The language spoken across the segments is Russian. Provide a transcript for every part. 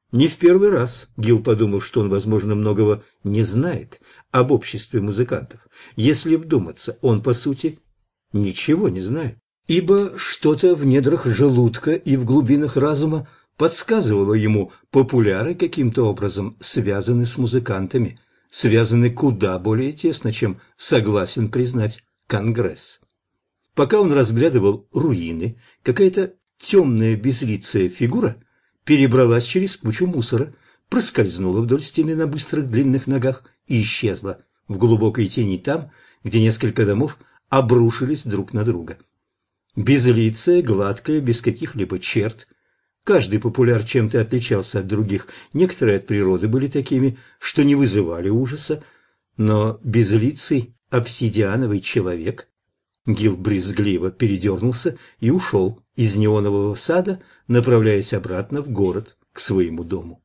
Не в первый раз Гил подумал, что он, возможно, многого не знает об обществе музыкантов. Если вдуматься, он, по сути, ничего не знает. Ибо что-то в недрах желудка и в глубинах разума подсказывало ему, популяры каким-то образом связаны с музыкантами, связаны куда более тесно, чем согласен признать Конгресс. Пока он разглядывал руины, какая-то темная безлицая фигура перебралась через кучу мусора, проскользнула вдоль стены на быстрых длинных ногах и исчезла в глубокой тени там, где несколько домов обрушились друг на друга. Безлицая, гладкая, без каких-либо черт. Каждый популяр чем-то отличался от других. Некоторые от природы были такими, что не вызывали ужаса. Но безлицый обсидиановый человек... Гил брезгливо передернулся и ушел из неонового сада, направляясь обратно в город к своему дому.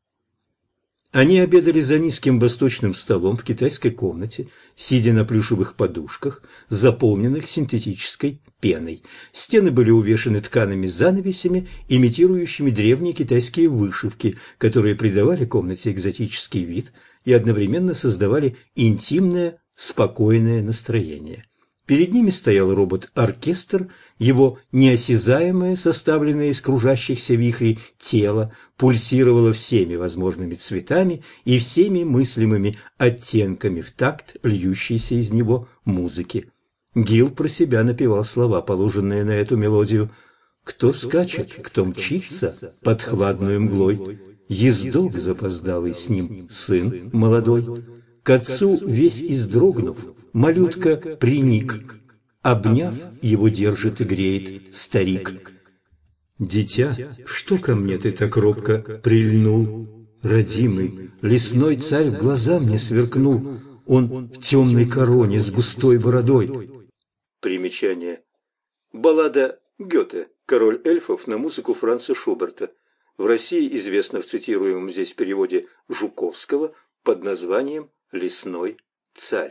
Они обедали за низким восточным столом в китайской комнате, сидя на плюшевых подушках, заполненных синтетической пеной. Стены были увешаны ткаными занавесями, имитирующими древние китайские вышивки, которые придавали комнате экзотический вид и одновременно создавали интимное, спокойное настроение. Перед ними стоял робот-оркестр, его неосязаемое, составленное из кружащихся вихрей тело, пульсировало всеми возможными цветами и всеми мыслимыми оттенками в такт льющейся из него музыки. Гил про себя напевал слова, положенные на эту мелодию. «Кто скачет, кто мчится под хладную мглой, ездок запоздалый с ним сын молодой, к отцу весь издрогнув, малютка приник, обняв, его держит и греет старик. Дитя, что ко мне ты так робко прильнул? Родимый, лесной царь в глаза мне сверкнул, он в темной короне с густой бородой». Примечание. Баллада Гёте «Король эльфов» на музыку Франца Шуберта. В России известна в цитируемом здесь переводе Жуковского под названием «Лесной царь».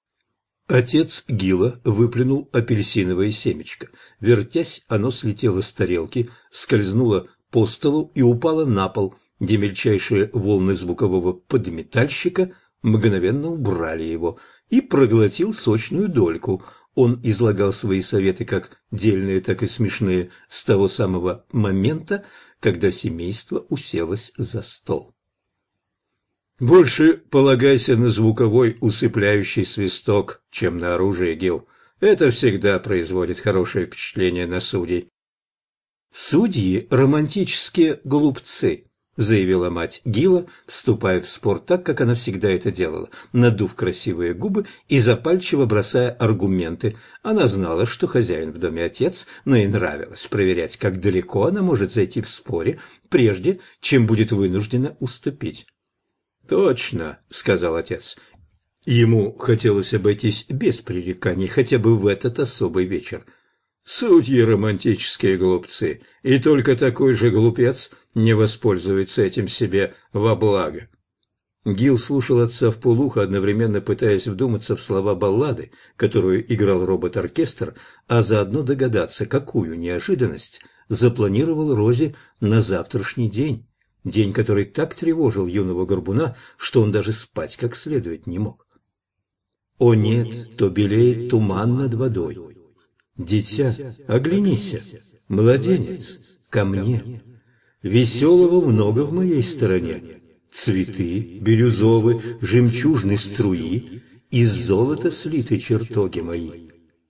Отец Гила выплюнул апельсиновое семечко. Вертясь, оно слетело с тарелки, скользнуло по столу и упало на пол, где мельчайшие волны звукового подметальщика мгновенно убрали его, и проглотил сочную дольку. Он излагал свои советы как дельные, так и смешные с того самого момента, когда семейство уселось за стол. «Больше полагайся на звуковой усыпляющий свисток, чем на оружие, Гил. Это всегда производит хорошее впечатление на судей». «Судьи – романтические глупцы», – заявила мать Гила, вступая в спор так, как она всегда это делала, надув красивые губы и запальчиво бросая аргументы. Она знала, что хозяин в доме отец, но ей нравилось проверять, как далеко она может зайти в споре, прежде чем будет вынуждена уступить. «Точно», — сказал отец. Ему хотелось обойтись без пререканий, хотя бы в этот особый вечер. «Судьи романтические глупцы, и только такой же глупец не воспользуется этим себе во благо». Гил слушал отца вполуха, одновременно пытаясь вдуматься в слова баллады, которую играл робот-оркестр, а заодно догадаться, какую неожиданность запланировал Рози на завтрашний день. День, который так тревожил юного горбуна, что он даже спать как следует не мог. «О нет, то белеет туман над водой. Дитя, оглянися, младенец, ко мне. Веселого много в моей стороне. Цветы, бирюзовы, жемчужной струи, из золота слиты чертоги мои».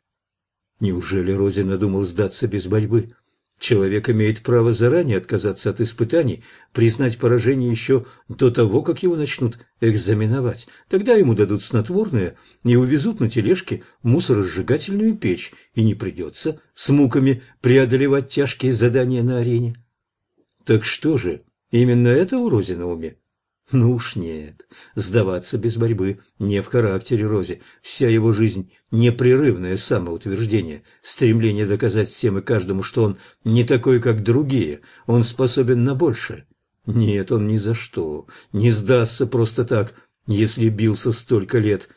Неужели Рози надумал сдаться без борьбы? Человек имеет право заранее отказаться от испытаний, признать поражение еще до того, как его начнут экзаменовать. Тогда ему дадут снотворное и увезут на тележке в мусоросжигательную печь, и не придется с муками преодолевать тяжкие задания на арене. Так что же, именно это у Рози на уме? Ну уж нет, сдаваться без борьбы не в характере Рози. Вся его жизнь – непрерывное самоутверждение, стремление доказать всем и каждому, что он не такой, как другие, он способен на большее. Нет, он ни за что не сдастся просто так, если бился столько лет.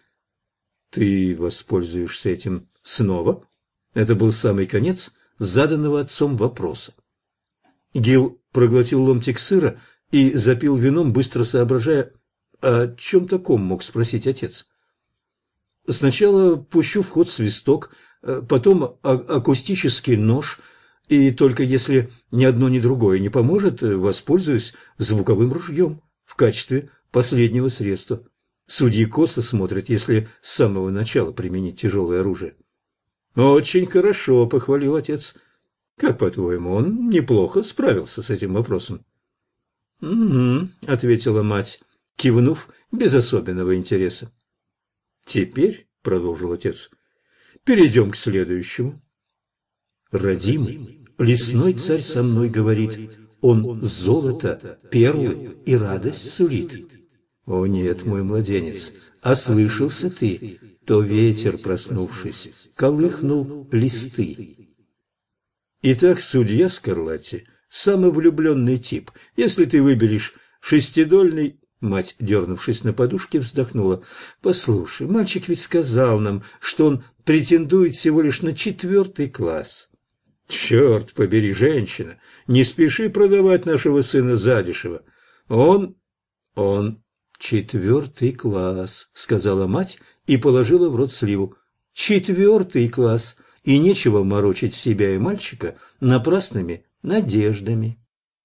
Ты воспользуешься этим снова? Это был самый конец заданного отцом вопроса. Гил проглотил ломтик сыра, и запил вином, быстро соображая, о чем таком мог спросить отец. Сначала пущу в ход свисток, потом акустический нож, и только если ни одно, ни другое не поможет, воспользуюсь звуковым ружьем в качестве последнего средства. Судьи косо смотрят, если с самого начала применить тяжелое оружие. «Очень хорошо», — похвалил отец. «Как, по-твоему, он неплохо справился с этим вопросом?» «Угу», — ответила мать, кивнув без особенного интереса. «Теперь», — продолжил отец, — «перейдем к следующему. Родимый, лесной царь со мной говорит, он золото, перлы и радость сулит. О нет, мой младенец, ослышался ты, то ветер, проснувшись, колыхнул листы». Итак, судья Скарлатти – самый влюбленный тип. Если ты выберешь шестидольный... Мать, дернувшись на подушке, вздохнула. «Послушай, мальчик ведь сказал нам, что он претендует всего лишь на 4 класс». «Черт побери, женщина, не спеши продавать нашего сына задешево. Он 4 класс», — сказала мать и положила в рот сливу. 4 класс, и нечего морочить себя и мальчика напрасными надеждами.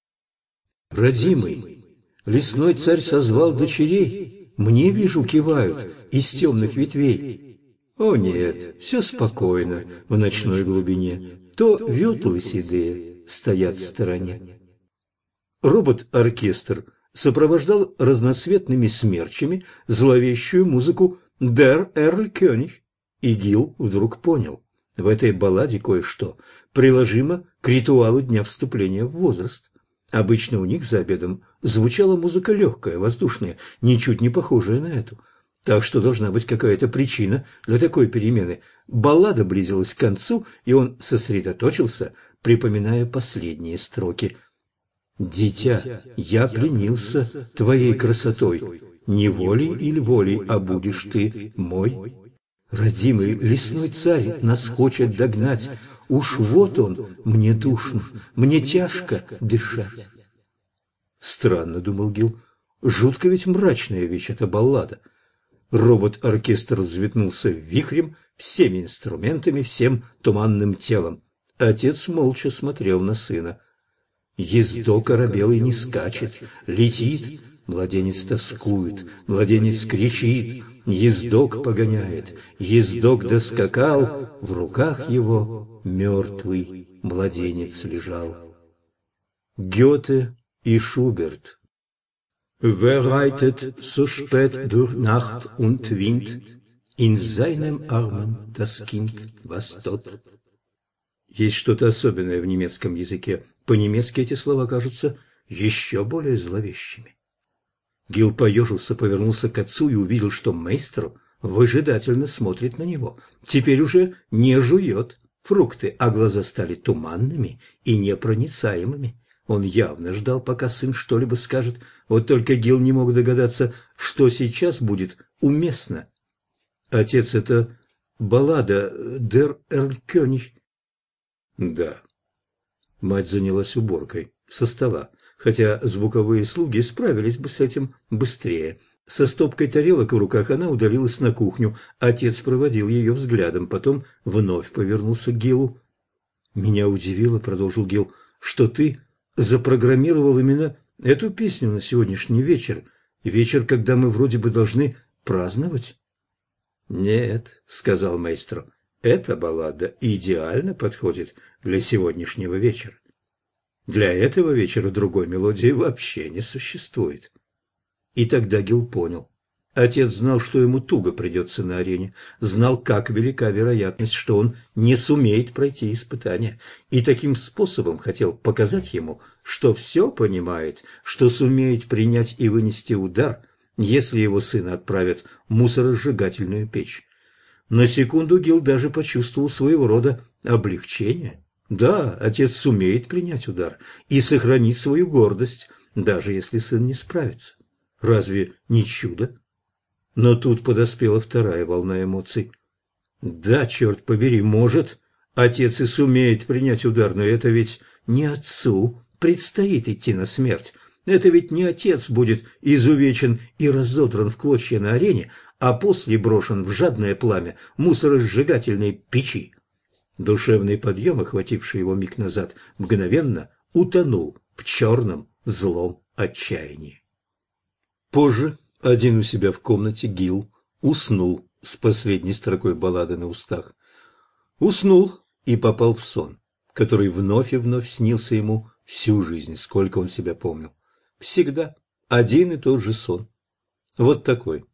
«Родимый, лесной царь созвал дочерей, мне, вижу, кивают из темных ветвей. О нет, все спокойно в ночной глубине, то ветлы седые стоят в стороне». Робот-оркестр сопровождал разноцветными смерчами зловещую музыку «Der Erlkönig», и Гил вдруг понял, в этой балладе кое-что приложимо к ритуалу дня вступления в возраст. Обычно у них за обедом звучала музыка легкая, воздушная, ничуть не похожая на эту. Так что должна быть какая-то причина для такой перемены. Баллада близилась к концу, и он сосредоточился, припоминая последние строки. «Дитя, я пленился твоей красотой, не волей или волей, а будешь ты мой. Родимый лесной царь нас хочет догнать, уж вот он, мне душно, мне тяжко дышать». Странно, думал Гил, жутко ведь мрачная вещь эта баллада. Робот-оркестр взметнулся вихрем, всеми инструментами, всем туманным телом. Отец молча смотрел на сына. Ездок оробелый не скачет, летит, младенец тоскует, младенец кричит, ездок погоняет, ездок доскакал, в руках его мертвый младенец лежал. Гёте и Шуберт. Wer reitet so spät durch Nacht und Wind, in seinem Armen das Kind, was tot. Есть что-то особенное в немецком языке. По-немецки эти слова кажутся еще более зловещими. Гил поежился, повернулся к отцу и увидел, что мейстер выжидательно смотрит на него. Теперь уже не жует фрукты, а глаза стали туманными и непроницаемыми. Он явно ждал, пока сын что-либо скажет, вот только Гил не мог догадаться, что сейчас будет уместно. «Отец, это баллада «Der Erlkönig». «Да». Мать занялась уборкой со стола, хотя звуковые слуги справились бы с этим быстрее. Со стопкой тарелок в руках она удалилась на кухню. Отец проводил ее взглядом, потом вновь повернулся к Гилу. «Меня удивило, — продолжил Гил, — что ты запрограммировал именно эту песню на сегодняшний вечер, когда мы вроде бы должны праздновать». «Нет, — сказал мейстро, — эта баллада идеально подходит для сегодняшнего вечера. Для этого вечера другой мелодии вообще не существует». И тогда Гил понял. Отец знал, что ему туго придется на арене, знал, как велика вероятность, что он не сумеет пройти испытание, и таким способом хотел показать ему, что все понимает, что сумеет принять и вынести удар, если его сына отправят в мусоросжигательную печь. На секунду Гил даже почувствовал своего рода облегчение. Да, отец сумеет принять удар и сохранить свою гордость, даже если сын не справится. Разве не чудо? Но тут подоспела вторая волна эмоций. Да, черт побери, может, отец и сумеет принять удар, но это ведь не отцу предстоит идти на смерть. Это ведь не отец будет изувечен и разодран в клочья на арене, а после брошен в жадное пламя мусоросжигательной печи. Душевный подъем, охвативший его миг назад, мгновенно утонул в черном злом отчаянии. Позже, один у себя в комнате, Гил уснул с последней строкой баллады на устах. Уснул и попал в сон, который вновь и вновь снился ему всю жизнь, сколько он себя помнил. Всегда один и тот же сон. Вот такой.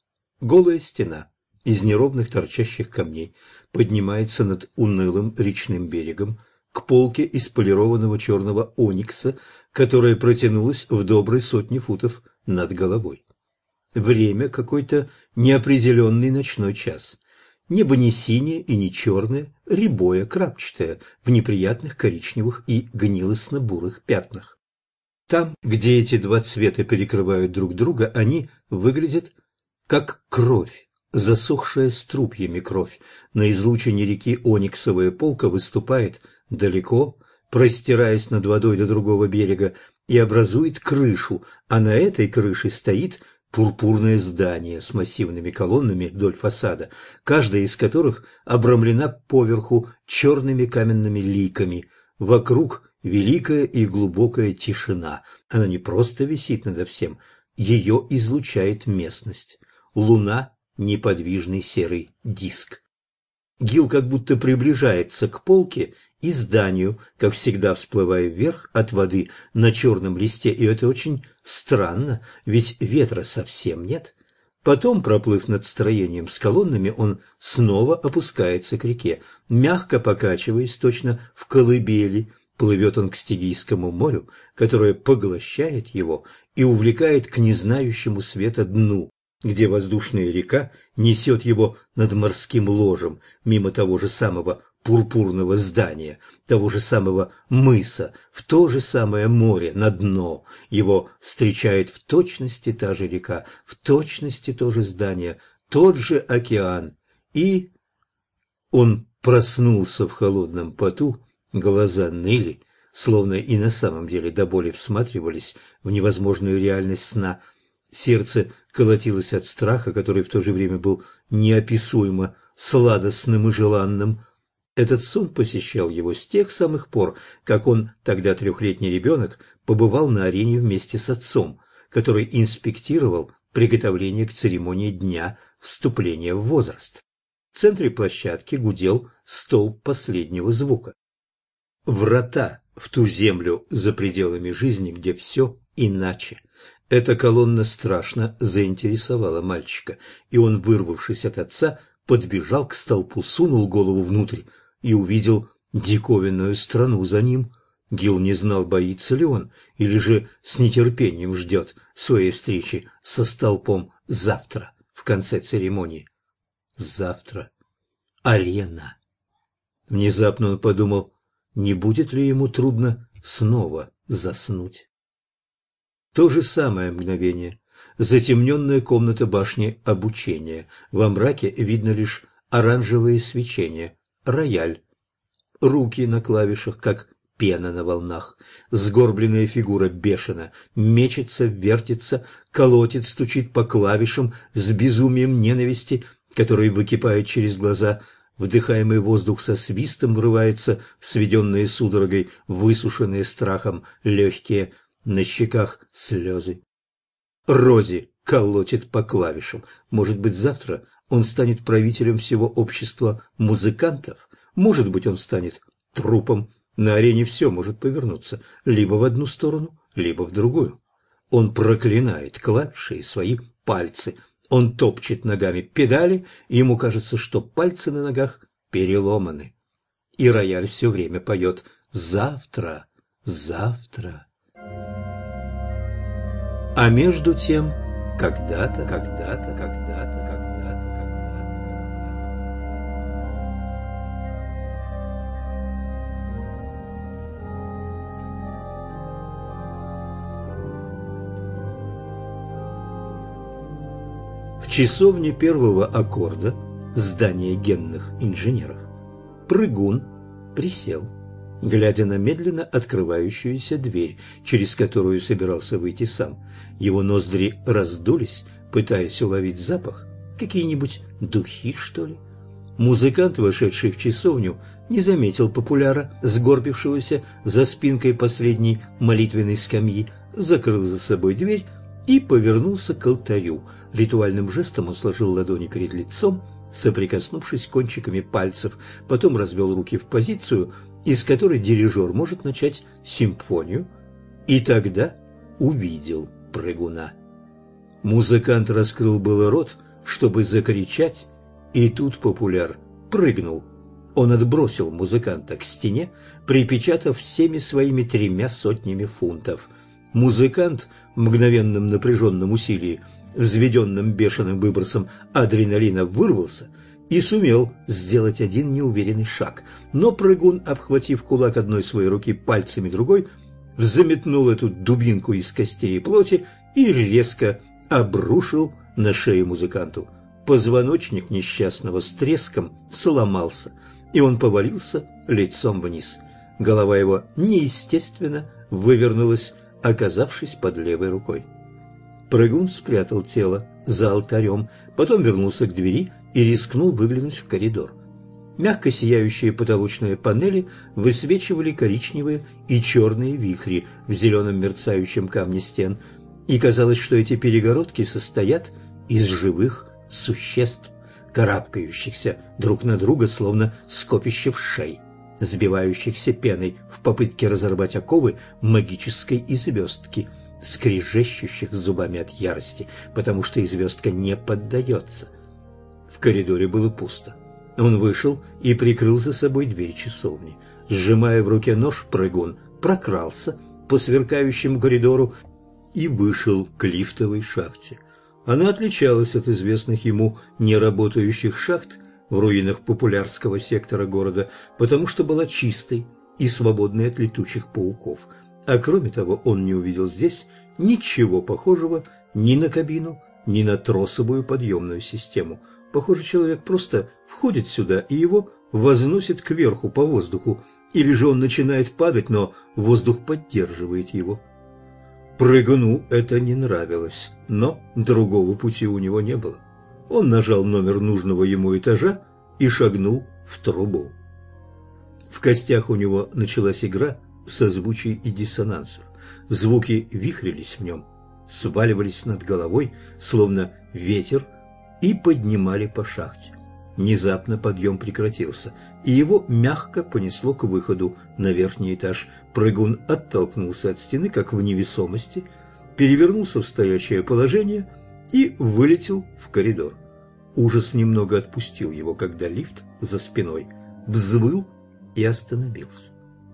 Голая стена из неровных торчащих камней поднимается над унылым речным берегом к полке из полированного черного оникса, которая протянулась в доброй сотни футов над головой. Время — какой-то неопределенный ночной час. Небо не синее и не черное, рябое, крапчатое, в неприятных коричневых и гнилостно-бурых пятнах. Там, где эти два цвета перекрывают друг друга, они выглядят как кровь, засохшая струпьями кровь. На излучине реки ониксовая полка выступает далеко, простираясь над водой до другого берега, и образует крышу, а на этой крыше стоит пурпурное здание с массивными колоннами вдоль фасада, каждая из которых обрамлена поверху черными каменными ликами. Вокруг великая и глубокая тишина. Она не просто висит надо всем, ее излучает местность. Луна — неподвижный серый диск. Гил как будто приближается к полке и зданию, как всегда всплывая вверх от воды на черном листе, и это очень странно, ведь ветра совсем нет. Потом, проплыв над строением с колоннами, он снова опускается к реке, мягко покачиваясь, точно в колыбели. Плывет он к Стигийскому морю, которое поглощает его и увлекает к незнающему света дну, где воздушная река несет его над морским ложем, мимо того же самого пурпурного здания, того же самого мыса, в то же самое море, на дно. Его встречает в точности та же река, в точности то же здание, тот же океан. И он проснулся в холодном поту, глаза ныли, словно и на самом деле до боли всматривались в невозможную реальность сна. Сердце колотилось от страха, который в то же время был неописуемо сладостным и желанным. Этот сон посещал его с тех самых пор, как он, тогда 3-летний ребенок, побывал на арене вместе с отцом, который инспектировал приготовление к церемонии дня вступления в возраст. В центре площадки гудел столб последнего звука. Врата в ту землю за пределами жизни, где все иначе. Эта колонна страшно заинтересовала мальчика, и он, вырвавшись от отца, подбежал к столпу, сунул голову внутрь и увидел диковинную страну за ним. Гил не знал, боится ли он, или же с нетерпением ждет своей встречи со столпом завтра, в конце церемонии. Завтра. Арена. Внезапно он подумал, не будет ли ему трудно снова заснуть. То же самое мгновение. Затемненная комната башни обучения. Во мраке видно лишь оранжевое свечение. Рояль. Руки на клавишах, как пена на волнах. Сгорбленная фигура бешено мечется, вертится, колотит, стучит по клавишам с безумием ненависти, который выкипает через глаза. Вдыхаемый воздух со свистом врывается в сведенные судорогой, высушенные страхом легкие, на щеках слезы. Рози колотит по клавишам. Может быть, завтра он станет правителем всего общества музыкантов? Может быть, он станет трупом? На арене все может повернуться либо в одну сторону, либо в другую. Он проклинает клавиши и свои пальцы. Он топчет ногами педали, и ему кажется, что пальцы на ногах переломаны. И рояль все время поет «Завтра, завтра». А между тем, когда-то. В часовне первого аккорда здания генных инженеров прыгун присел. глядя на медленно открывающуюся дверь, через которую собирался выйти сам. Его ноздри раздулись, пытаясь уловить запах. Какие-нибудь духи, что ли? Музыкант, вошедший в часовню, не заметил популяра, сгорбившегося за спинкой последней молитвенной скамьи, закрыл за собой дверь и повернулся к алтарю. Ритуальным жестом он сложил ладони перед лицом, соприкоснувшись кончиками пальцев, потом развел руки в позицию, из которой дирижер может начать симфонию, и тогда увидел прыгуна. Музыкант раскрыл было рот, чтобы закричать, и тут популяр прыгнул. Он отбросил музыканта к стене, припечатав всеми своими 300 фунтов. Музыкант в мгновенном напряженном усилии, взведенным бешеным выбросом адреналина, вырвался и сумел сделать один неуверенный шаг. Но прыгун, обхватив кулак одной своей руки пальцами другой, взметнул эту дубинку из костей и плоти и резко обрушил на шею музыканту. Позвоночник несчастного с треском сломался, и он повалился лицом вниз. Голова его неестественно вывернулась, оказавшись под левой рукой. Прыгун спрятал тело за алтарем, потом вернулся к двери и рискнул выглянуть в коридор. Мягко сияющие потолочные панели высвечивали коричневые и черные вихри в зеленом мерцающем камне стен, и казалось, что эти перегородки состоят из живых существ, карабкающихся друг на друга, словно скопище вшей, сбивающихся пеной в попытке разорвать оковы магической известки, скрежещущих зубами от ярости, потому что известка не поддается. В коридоре было пусто. Он вышел и прикрыл за собой дверь часовни. Сжимая в руке нож, прыгун прокрался по сверкающему коридору и вышел к лифтовой шахте. Она отличалась от известных ему неработающих шахт в руинах популярского сектора города, потому что была чистой и свободной от летучих пауков. А кроме того, он не увидел здесь ничего похожего ни на кабину, ни на тросовую подъемную систему. Похоже, человек просто входит сюда, и его возносит кверху по воздуху, или же он начинает падать, но воздух поддерживает его. Прыгуну это не нравилось, но другого пути у него не было. Он нажал номер нужного ему этажа и шагнул в трубу. В костях у него началась игра созвучий и диссонансов. Звуки вихрились в нем, сваливались над головой, словно ветер, и поднимали по шахте. Внезапно подъем прекратился, и его мягко понесло к выходу на верхний этаж. Прыгун оттолкнулся от стены, как в невесомости, перевернулся в стоячее положение и вылетел в коридор. Ужас немного отпустил его, когда лифт за спиной взвыл и остановился.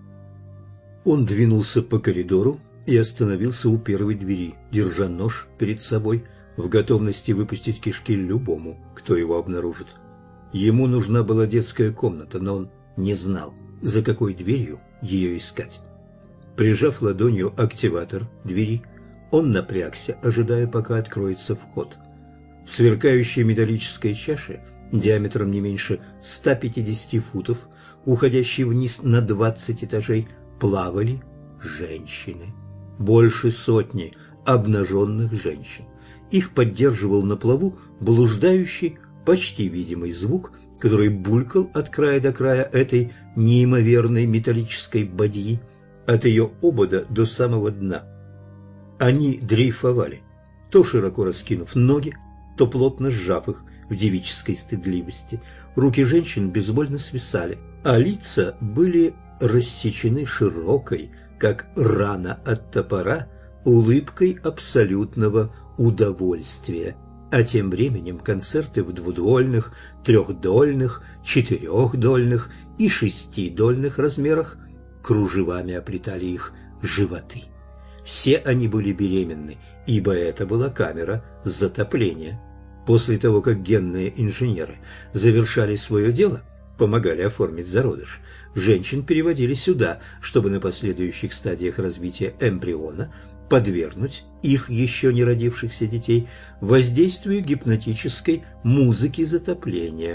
Он двинулся по коридору и остановился у первой двери, держа нож перед собой, в готовности выпустить кишки любому, кто его обнаружит. Ему нужна была детская комната, но он не знал, за какой дверью ее искать. Прижав ладонью активатор двери, он напрягся, ожидая, пока откроется вход. В сверкающей металлической чаше, диаметром не меньше 150 футов, уходящей вниз на 20 этажей, плавали женщины. Больше сотни обнаженных женщин. Их поддерживал на плаву блуждающий, почти видимый звук, который булькал от края до края этой неимоверной металлической бадьи, от ее обода до самого дна. Они дрейфовали, то широко раскинув ноги, то плотно сжав их в девической стыдливости. Руки женщин безвольно свисали, а лица были рассечены широкой, как рана от топора, улыбкой абсолютного удовольствия. А тем временем концерты в двудольных, трехдольных, четырехдольных и шестидольных размерах кружевами оплетали их животы. Все они были беременны, ибо это была камера затопления. После того, как генные инженеры завершали свое дело, помогали оформить зародыш, женщин переводили сюда, чтобы на последующих стадиях развития эмбриона подвергнуть их еще не родившихся детей воздействию гипнотической музыки затопления.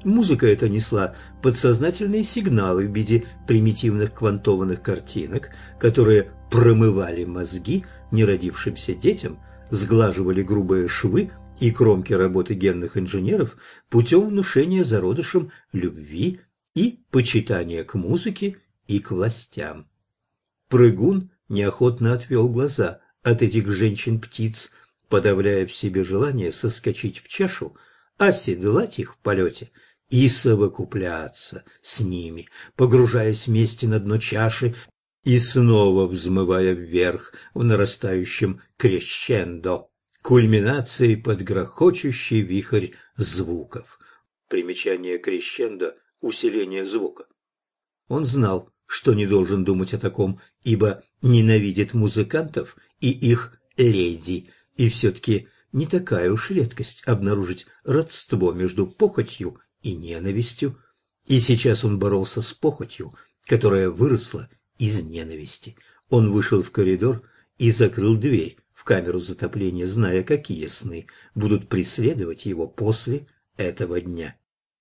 Музыка эта несла подсознательные сигналы в виде примитивных квантованных картинок, которые промывали мозги неродившимся детям, сглаживали грубые швы и кромки работы генных инженеров путем внушения зародышам любви и почитания к музыке и к властям. Прыгун неохотно отвел глаза от этих женщин-птиц, подавляя в себе желание соскочить в чашу, оседлать их в полете и совокупляться с ними, погружаясь вместе на дно чаши и снова взмывая вверх в нарастающем крещендо, кульминацией под грохочущий вихрь звуков. Примечание крещендо – усиление звука. Он знал, что не должен думать о таком, ибо ненавидит музыкантов и их леди, и все-таки не такая уж редкость обнаружить родство между похотью и ненавистью. И сейчас он боролся с похотью, которая выросла из ненависти. Он вышел в коридор и закрыл дверь в камеру затопления, зная, какие сны будут преследовать его после этого дня.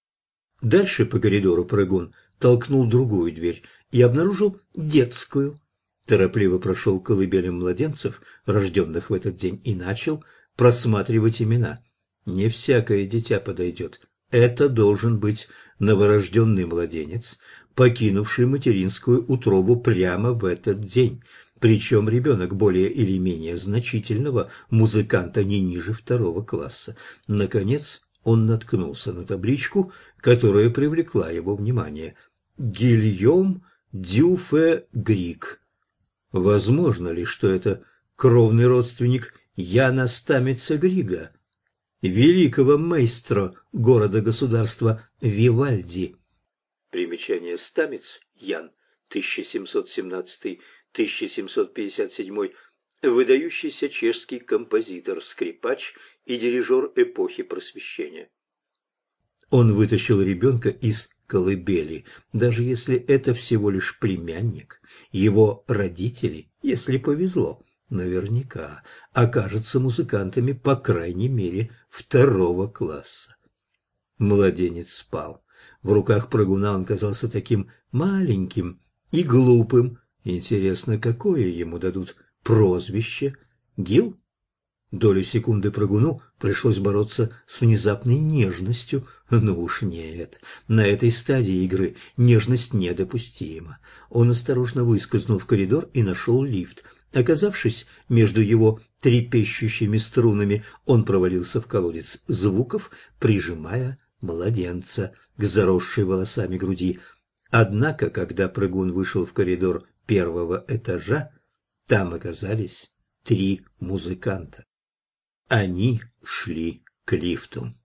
Дальше по коридору прыгун толкнул другую дверь и обнаружил детскую. Торопливо прошел к колыбелям младенцев, рожденных в этот день, и начал просматривать имена. Не всякое дитя подойдет. Это должен быть новорожденный младенец, покинувший материнскую утробу прямо в этот день. Причем ребенок более или менее значительного музыканта не ниже 2 класса. Наконец он наткнулся на табличку, которая привлекла его внимание. Гильем Дюфе Грик. Возможно ли, что это кровный родственник Яна Стамица Грига, великого маэстро города-государства Вивальди? Примечание: Стамиц Ян, 1717-1757, выдающийся чешский композитор, скрипач и дирижер эпохи Просвещения. Он вытащил ребенка из колыбели, даже если это всего лишь племянник. Его родители, если повезло, наверняка окажутся музыкантами по крайней мере 2 класса. Младенец спал. В руках прыгуна он казался таким маленьким и глупым. Интересно, какое ему дадут прозвище? Гил? Долю секунды прыгуну пришлось бороться с внезапной нежностью. Ну уж нет, на этой стадии игры нежность недопустима. Он осторожно выскользнул в коридор и нашел лифт. Оказавшись между его трепещущими струнами, он провалился в колодец звуков, прижимая младенца к заросшей волосами груди. Однако, когда прыгун вышел в коридор 1-го этажа, там оказались 3 музыканта. Они шли к лифту.